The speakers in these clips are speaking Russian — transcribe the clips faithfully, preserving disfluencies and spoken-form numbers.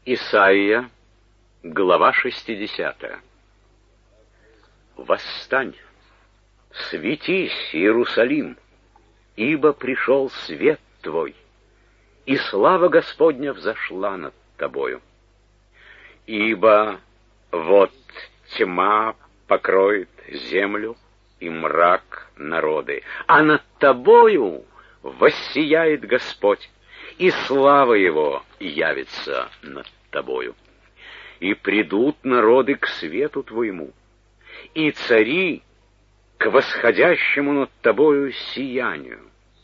Исайя, глава шестидесятая. Восстань, светись, Иерусалим, ибо пришел свет твой, и слава Господня взошла над тобою. Ибо вот тьма покроет землю, и мрак народы, а над тобою воссияет Господь, и слава Его явится над тобою. И придут народы к свету твоему, и цари к восходящему над тобою сиянию.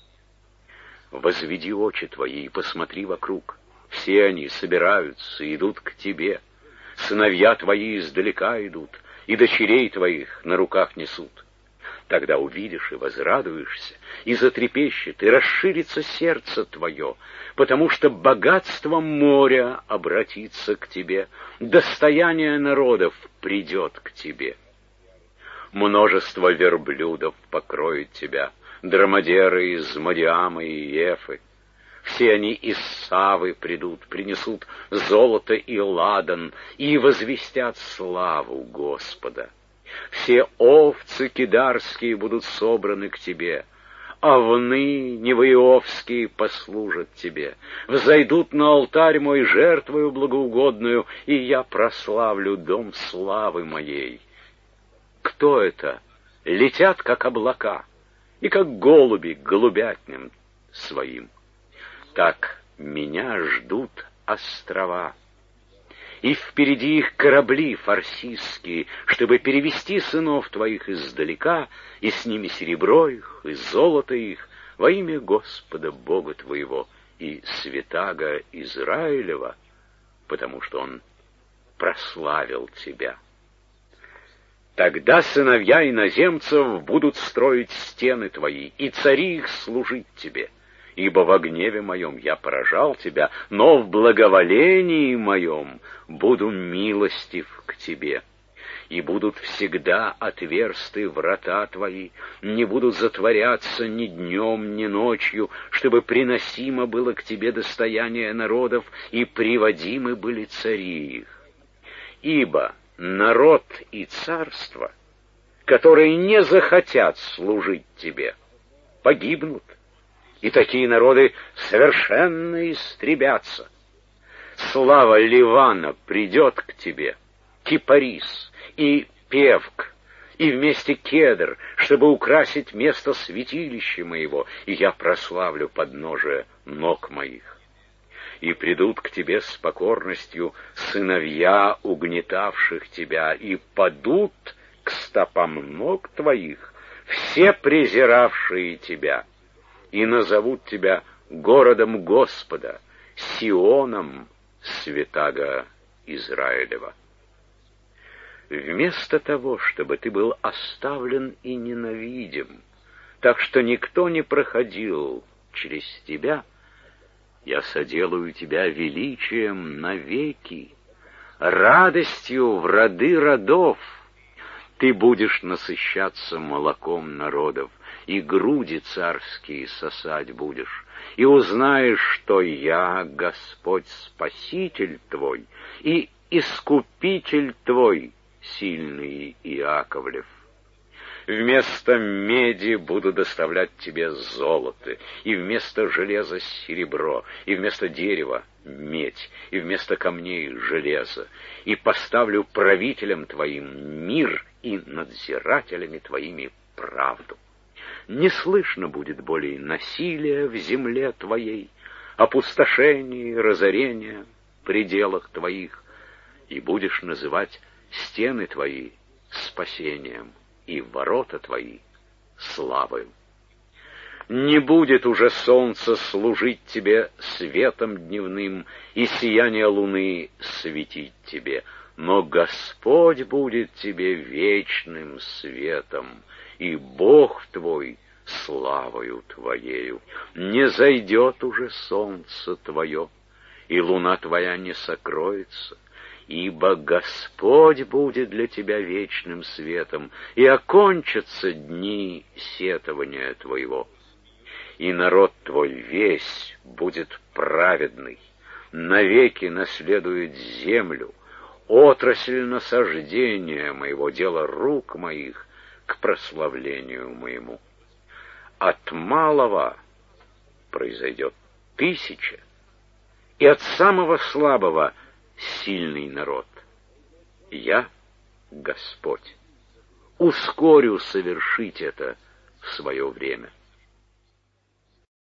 Возведи очи твои и посмотри вокруг. Все они собираются, идут к тебе. Сыновья твои издалека идут, и дочерей твоих на руках несут. Тогда увидишь и возрадуешься, и затрепещет, и расширится сердце твое, потому что богатство моря обратится к тебе, достояние народов придет к тебе. Множество верблюдов покроет тебя, дромадеры из Мадиама и Ефы. Все они из Савы придут, принесут золото и ладан, и возвестят славу Господа. Все овцы кидарские будут собраны к тебе, овны невоиовские послужат тебе. Взойдут на алтарь мой жертвою благоугодную, и я прославлю дом славы моей. Кто это? Летят, как облака, и как голуби к голубятням своим. Так меня ждут острова, и впереди их корабли фарсистские, чтобы перевести сынов твоих издалека, и с ними серебро их, и золото их, во имя Господа Бога твоего и святаго Израилева, потому что Он прославил тебя. Тогда сыновья иноземцев будут строить стены твои, и цари их служить тебе. Ибо во гневе моем я поражал тебя, но в благоволении моем буду милостив к тебе. И будут всегда отверсты врата твои, не будут затворяться ни днем, ни ночью, чтобы приносимо было к тебе достояние народов, и приводимы были цари их. Ибо народ и царство, которые не захотят служить тебе, погибнут, и такие народы совершенно истребятся. Слава Ливана придет к тебе, кипарис и певк, и вместе кедр, чтобы украсить место святилища моего, и я прославлю подножие ног моих. И придут к тебе с покорностью сыновья угнетавших тебя, и падут к стопам ног твоих все презиравшие тебя, и назовут тебя городом Господа, Сионом святаго Израилева. Вместо того, чтобы ты был оставлен и ненавидим, так что никто не проходил через тебя, я соделаю тебя величием навеки, радостью в роды родов. Ты будешь насыщаться молоком народов, и груди царские сосать будешь, и узнаешь, что я, Господь, Спаситель твой, и Искупитель твой, сильный Иаковлев. Вместо меди буду доставлять тебе золото, и вместо железа серебро, и вместо дерева медь, и вместо камней железо, и поставлю правителям твоим мир, и надзирателями твоими правду. Не слышно будет более насилия в земле твоей, опустошения и разорения в пределах твоих, и будешь называть стены твои спасением, и ворота твои славою. Не будет уже солнце служить тебе светом дневным, и сияние луны светить тебе, но Господь будет тебе вечным светом, и Бог твой славою твоею. Не зайдет уже солнце твое, и луна твоя не сокроется, ибо Господь будет для тебя вечным светом, и окончатся дни сетования твоего. И народ твой весь будет праведный, навеки наследует землю, отрасль насаждения моего, дела рук моих к прославлению моему. От малого произойдет тысяча, и от самого слабого сильный народ. Я, Господь, ускорю совершить это в свое время.